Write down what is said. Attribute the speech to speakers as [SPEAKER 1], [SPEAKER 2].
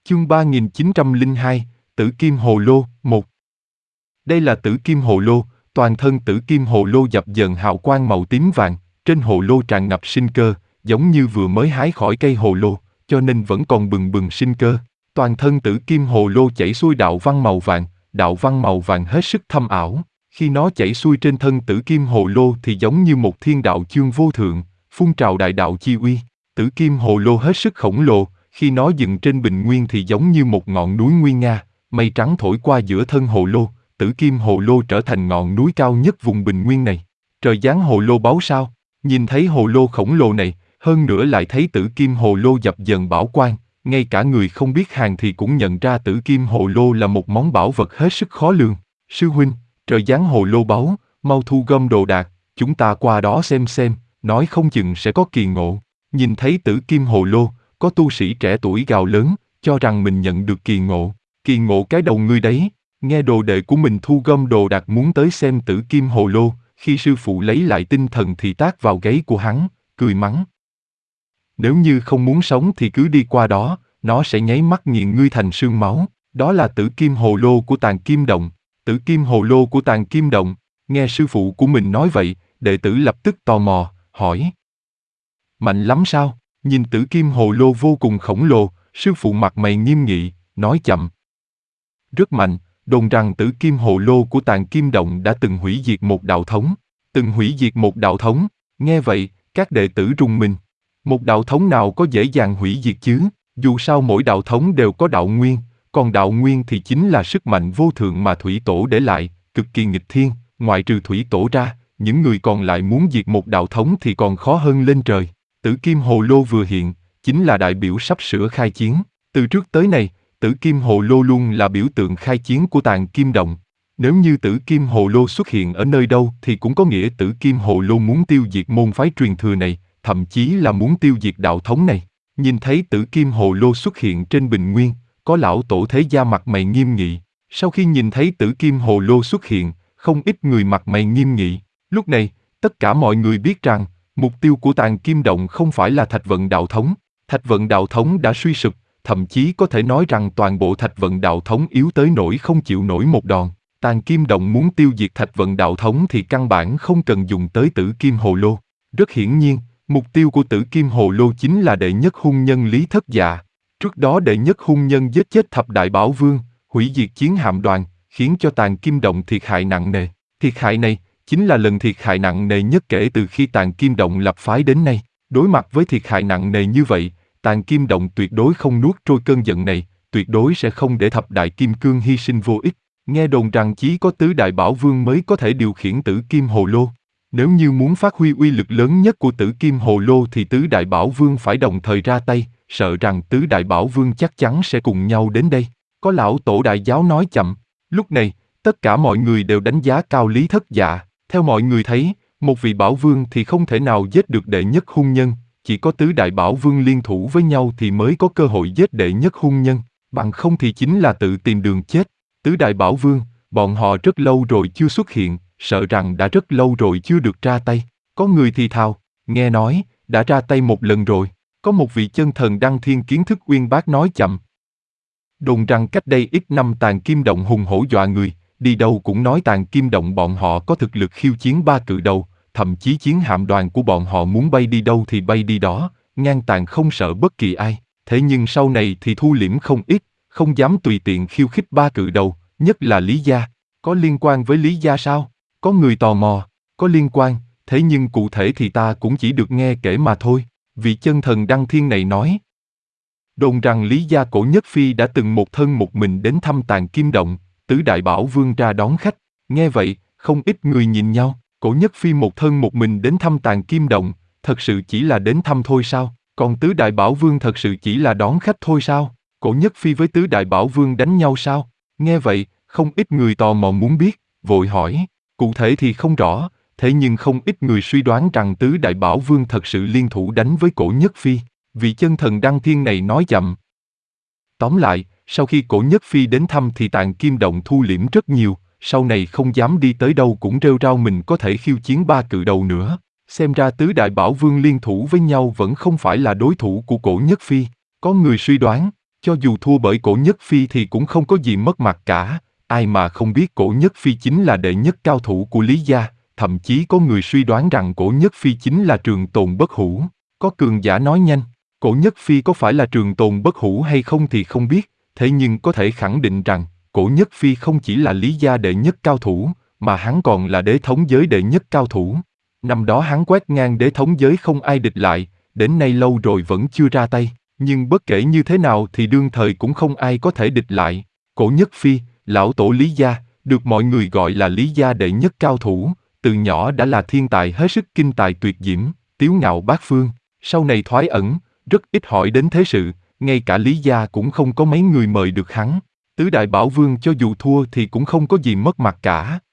[SPEAKER 1] Chương 3902, Tử Kim Hồ Lô, 1. Đây là Tử Kim Hồ Lô, toàn thân Tử Kim Hồ Lô dập dờn hào quang màu tím vàng, trên hồ lô tràn ngập sinh cơ, giống như vừa mới hái khỏi cây hồ lô, cho nên vẫn còn bừng bừng sinh cơ. Toàn thân Tử Kim Hồ Lô chảy xuôi đạo văn màu vàng hết sức thâm ảo. Khi nó chảy xuôi trên thân Tử Kim Hồ Lô thì giống như một thiên đạo chương vô thượng, phun trào đại đạo chi uy. Tử Kim Hồ Lô hết sức khổng lồ, khi nó dựng trên bình nguyên thì giống như một ngọn núi nguy nga, mây trắng thổi qua giữa thân hồ lô, Tử Kim Hồ Lô trở thành ngọn núi cao nhất vùng bình nguyên này. Trời giáng hồ lô báu sao? Nhìn thấy hồ lô khổng lồ này, hơn nữa lại thấy Tử Kim Hồ Lô dập dờn bảo quang, ngay cả người không biết hàng thì cũng nhận ra Tử Kim Hồ Lô là một món bảo vật hết sức khó lường. Sư huynh, trời giáng hồ lô báu, mau thu gom đồ đạc, chúng ta qua đó xem, nói không chừng sẽ có kỳ ngộ. Nhìn thấy Tử Kim Hồ Lô, có tu sĩ trẻ tuổi gào lớn, cho rằng mình nhận được kỳ ngộ. Kỳ ngộ cái đầu ngươi đấy. Nghe đồ đệ của mình thu gom đồ đạc muốn tới xem Tử Kim Hồ Lô, khi sư phụ lấy lại tinh thần thì tát vào gáy của hắn, cười mắng. Nếu như không muốn sống thì cứ đi qua đó, nó sẽ nháy mắt nghiền ngươi thành sương máu. Đó là Tử Kim Hồ Lô của Tàng Kim Động. Tử Kim Hồ Lô của Tàng Kim Động. Nghe sư phụ của mình nói vậy, đệ tử lập tức tò mò, hỏi. Mạnh lắm sao? Nhìn Tử Kim Hồ Lô vô cùng khổng lồ, sư phụ mặt mày nghiêm nghị, nói chậm. Rất mạnh, đồn rằng Tử Kim Hồ Lô của Tàng Kim Động đã từng hủy diệt một đạo thống. Từng hủy diệt một đạo thống, nghe vậy, các đệ tử rùng mình. Một đạo thống nào có dễ dàng hủy diệt chứ? Dù sao mỗi đạo thống đều có đạo nguyên, còn đạo nguyên thì chính là sức mạnh vô thượng mà Thủy Tổ để lại, cực kỳ nghịch thiên, ngoại trừ Thủy Tổ ra, những người còn lại muốn diệt một đạo thống thì còn khó hơn lên trời. Tử Kim Hồ Lô vừa hiện, chính là đại biểu sắp sửa khai chiến. Từ trước tới nay, Tử Kim Hồ Lô luôn là biểu tượng khai chiến của Tàng Kim Động. Nếu như Tử Kim Hồ Lô xuất hiện ở nơi đâu thì cũng có nghĩa Tử Kim Hồ Lô muốn tiêu diệt môn phái truyền thừa này, thậm chí là muốn tiêu diệt đạo thống này. Nhìn thấy Tử Kim Hồ Lô xuất hiện trên bình nguyên, có lão tổ thế gia mặt mày nghiêm nghị. Sau khi nhìn thấy Tử Kim Hồ Lô xuất hiện, không ít người mặt mày nghiêm nghị. Lúc này, tất cả mọi người biết rằng, mục tiêu của Tàng Kim Động không phải là Thạch Vận đạo thống. Thạch Vận đạo thống đã suy sụp, thậm chí có thể nói rằng toàn bộ Thạch Vận đạo thống yếu tới nỗi không chịu nổi một đòn. Tàng Kim Động muốn tiêu diệt Thạch Vận đạo thống thì căn bản không cần dùng tới Tử Kim Hồ Lô. Rất hiển nhiên, mục tiêu của Tử Kim Hồ Lô chính là đệ nhất hung nhân Lý Thất Dạ. Trước đó đệ nhất hung nhân giết chết Thập Đại Bảo Vương, hủy diệt chiến hạm đoàn, khiến cho Tàng Kim Động thiệt hại nặng nề. Thiệt hại này chính là lần thiệt hại nặng nề nhất kể từ khi Tàng Kim Động lập phái đến nay. Đối mặt với thiệt hại nặng nề như vậy, Tàng Kim Động tuyệt đối không nuốt trôi cơn giận này, tuyệt đối sẽ không để Thập Đại Kim Cương hy sinh vô ích. Nghe đồn rằng chỉ có Tứ Đại Bảo Vương mới có thể điều khiển Tử Kim Hồ Lô. Nếu như muốn phát huy uy lực lớn nhất của Tử Kim Hồ Lô thì Tứ Đại Bảo Vương phải đồng thời ra tay, sợ rằng Tứ Đại Bảo Vương chắc chắn sẽ cùng nhau đến đây. Có lão tổ đại giáo nói chậm. Lúc này, tất cả mọi người đều đánh giá cao Lý Thất Dạ. Theo mọi người thấy, một vị Bảo Vương thì không thể nào giết được đệ nhất hung nhân, chỉ có Tứ Đại Bảo Vương liên thủ với nhau thì mới có cơ hội giết đệ nhất hung nhân, bằng không thì chính là tự tìm đường chết. Tứ Đại Bảo Vương, bọn họ rất lâu rồi chưa xuất hiện, sợ rằng đã rất lâu rồi chưa được ra tay. Có người thì thào, nghe nói, đã ra tay một lần rồi. Có một vị chân thần Đăng Thiên kiến thức uyên bác nói chậm. Đồn rằng cách đây ít năm Tàng Kim Động hùng hổ dọa người, đi đâu cũng nói Tàng Kim Động bọn họ có thực lực khiêu chiến ba cự đầu, thậm chí chiến hạm đoàn của bọn họ muốn bay đi đâu thì bay đi đó, ngang tàn không sợ bất kỳ ai. Thế nhưng sau này thì thu liễm không ít, không dám tùy tiện khiêu khích ba cự đầu, nhất là Lý Gia. Có liên quan với Lý Gia sao? Có người tò mò, có liên quan, thế nhưng cụ thể thì ta cũng chỉ được nghe kể mà thôi. Vị chân thần Đăng Thiên này nói. Đồn rằng Lý Gia Cổ Nhất Phi đã từng một thân một mình đến thăm Tàng Kim Động, Tứ Đại Bảo Vương ra đón khách. Nghe vậy, không ít người nhìn nhau. Cổ Nhất Phi một thân một mình đến thăm Tàng Kim Động, thật sự chỉ là đến thăm thôi sao? Còn Tứ Đại Bảo Vương thật sự chỉ là đón khách thôi sao? Cổ Nhất Phi với Tứ Đại Bảo Vương đánh nhau sao? Nghe vậy, không ít người tò mò muốn biết, vội hỏi. Cụ thể thì không rõ, thế nhưng không ít người suy đoán rằng Tứ Đại Bảo Vương thật sự liên thủ đánh với Cổ Nhất Phi. Vị chân thần Đăng Thiên này nói chậm. Tóm lại, sau khi Cổ Nhất Phi đến thăm thì Tàng Kim Động thu liễm rất nhiều, sau này không dám đi tới đâu cũng rêu rao mình có thể khiêu chiến ba cự đầu nữa. Xem ra Tứ Đại Bảo Vương liên thủ với nhau vẫn không phải là đối thủ của Cổ Nhất Phi. Có người suy đoán, Cho dù thua bởi Cổ Nhất Phi thì cũng không có gì mất mặt cả, ai mà không biết Cổ Nhất Phi chính là đệ nhất cao thủ của Lý gia, thậm chí có người suy đoán rằng Cổ Nhất Phi chính là trường tồn bất hủ. Có cường giả nói nhanh, Cổ Nhất Phi có phải là trường tồn bất hủ hay không thì không biết, thế nhưng có thể khẳng định rằng, Cổ Nhất Phi không chỉ là Lý gia đệ nhất cao thủ, mà hắn còn là đế thống giới đệ nhất cao thủ. Năm đó hắn quét ngang đế thống giới không ai địch lại, đến nay lâu rồi vẫn chưa ra tay, nhưng bất kể như thế nào thì đương thời cũng không ai có thể địch lại. Cổ Nhất Phi, lão tổ Lý gia, được mọi người gọi là Lý gia đệ nhất cao thủ, từ nhỏ đã là thiên tài hết sức kinh tài tuyệt diễm, tiếu ngạo bát phương, sau này thoái ẩn, rất ít hỏi đến thế sự, ngay cả Lý gia cũng không có mấy người mời được hắn. Tứ đại bảo vương cho dù thua thì cũng không có gì mất mặt cả.